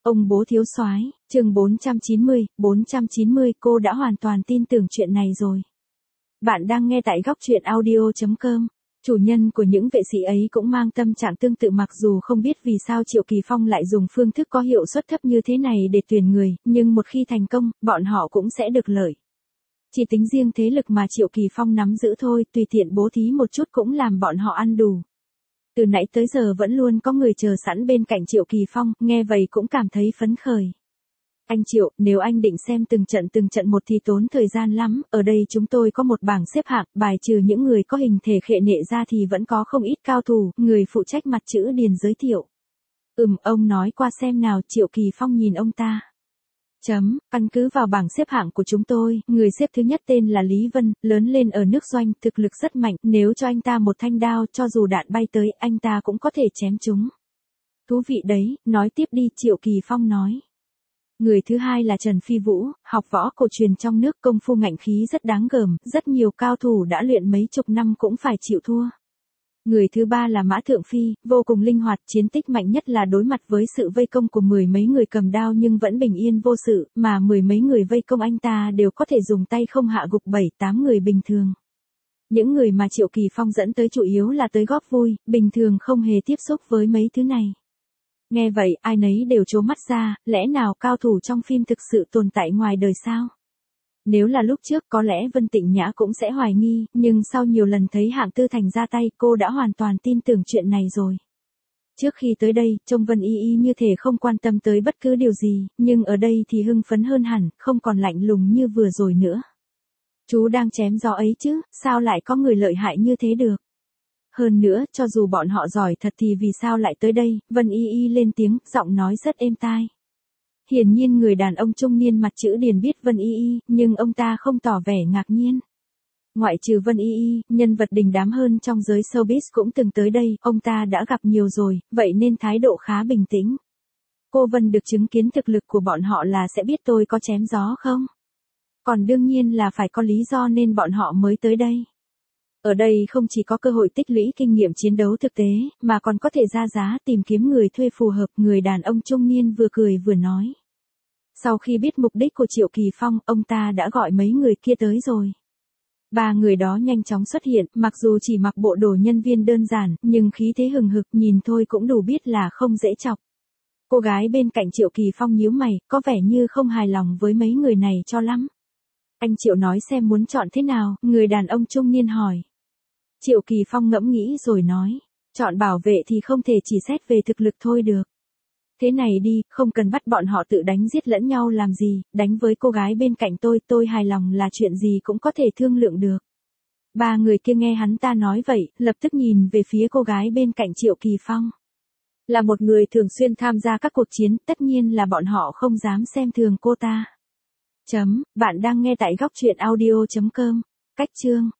Ông bố thiếu soái, chương 490, cô đã hoàn toàn tin tưởng chuyện này rồi. Bạn đang nghe tại góc truyện audio.com. Chủ nhân của những vệ sĩ ấy cũng mang tâm trạng tương tự, mặc dù không biết vì sao Triệu Kỳ Phong lại dùng phương thức có hiệu suất thấp như thế này để tuyển người, nhưng một khi thành công, bọn họ cũng sẽ được lợi. Chỉ tính riêng thế lực mà Triệu Kỳ Phong nắm giữ thôi, tùy tiện bố thí một chút cũng làm bọn họ ăn đủ. Từ nãy tới giờ vẫn luôn có người chờ sẵn bên cạnh Triệu Kỳ Phong, nghe vậy cũng cảm thấy phấn khởi. Anh Triệu, nếu anh định xem từng trận một thì tốn thời gian lắm, ở đây chúng tôi có một bảng xếp hạng, bài trừ những người có hình thể khệ nệ ra thì vẫn có không ít cao thủ, người phụ trách mặt chữ điền giới thiệu. Ông nói qua xem nào. Triệu Kỳ Phong nhìn ông ta. Căn cứ vào bảng xếp hạng của chúng tôi, người xếp thứ nhất tên là Lý Vân, lớn lên ở nước Doanh, thực lực rất mạnh, nếu cho anh ta một thanh đao, cho dù đạn bay tới, anh ta cũng có thể chém chúng. Thú vị đấy, nói tiếp đi. Triệu Kỳ Phong nói. Người thứ hai là Trần Phi Vũ, học võ cổ truyền trong nước, công phu ngạnh khí rất đáng gờm, rất nhiều cao thủ đã luyện mấy chục năm cũng phải chịu thua. Người thứ ba là Mã Thượng Phi, vô cùng linh hoạt, chiến tích mạnh nhất là đối mặt với sự vây công của mười mấy người cầm đao nhưng vẫn bình yên vô sự, mà mười mấy người vây công anh ta đều có thể dùng tay không hạ gục 7-8 người bình thường. Những người mà Triệu Kỳ Phong dẫn tới chủ yếu là tới góp vui, bình thường không hề tiếp xúc với mấy thứ này. Nghe vậy, ai nấy đều trố mắt ra, lẽ nào cao thủ trong phim thực sự tồn tại ngoài đời sao? Nếu là lúc trước có lẽ Vân Tịnh Nhã cũng sẽ hoài nghi, nhưng sau nhiều lần thấy Hạng Tư Thành ra tay, cô đã hoàn toàn tin tưởng chuyện này rồi. Trước khi tới đây, trông Vân Y Y như thể không quan tâm tới bất cứ điều gì, nhưng ở đây thì hưng phấn hơn hẳn, không còn lạnh lùng như vừa rồi nữa. Chú đang chém gió ấy chứ, sao lại có người lợi hại như thế được? Hơn nữa, cho dù bọn họ giỏi thật thì vì sao lại tới đây? Vân Y Y lên tiếng, giọng nói rất êm tai. Hiển nhiên người đàn ông trung niên mặt chữ điền biết Vân Y Y, nhưng ông ta không tỏ vẻ ngạc nhiên. Ngoại trừ Vân Y Y, nhân vật đình đám hơn trong giới showbiz cũng từng tới đây, ông ta đã gặp nhiều rồi, vậy nên thái độ khá bình tĩnh. Cô Vân được chứng kiến thực lực của bọn họ là sẽ biết tôi có chém gió không? Còn đương nhiên là phải có lý do nên bọn họ mới tới đây. Ở đây không chỉ có cơ hội tích lũy kinh nghiệm chiến đấu thực tế, mà còn có thể ra giá tìm kiếm người thuê phù hợp, người đàn ông trung niên vừa cười vừa nói. Sau khi biết mục đích của Triệu Kỳ Phong, ông ta đã gọi mấy người kia tới rồi. Ba người đó nhanh chóng xuất hiện, mặc dù chỉ mặc bộ đồ nhân viên đơn giản, nhưng khí thế hừng hực, nhìn thôi cũng đủ biết là không dễ chọc. Cô gái bên cạnh Triệu Kỳ Phong nhíu mày, có vẻ như không hài lòng với mấy người này cho lắm. Anh Triệu nói xem muốn chọn thế nào, người đàn ông trung niên hỏi. Triệu Kỳ Phong ngẫm nghĩ rồi nói, chọn bảo vệ thì không thể chỉ xét về thực lực thôi được. Thế này đi, không cần bắt bọn họ tự đánh giết lẫn nhau làm gì, đánh với cô gái bên cạnh tôi hài lòng là chuyện gì cũng có thể thương lượng được. Ba người kia nghe hắn ta nói vậy, lập tức nhìn về phía cô gái bên cạnh Triệu Kỳ Phong. Là một người thường xuyên tham gia các cuộc chiến, tất nhiên là bọn họ không dám xem thường cô ta. Bạn đang nghe tại góc truyện audio.com. Cách chương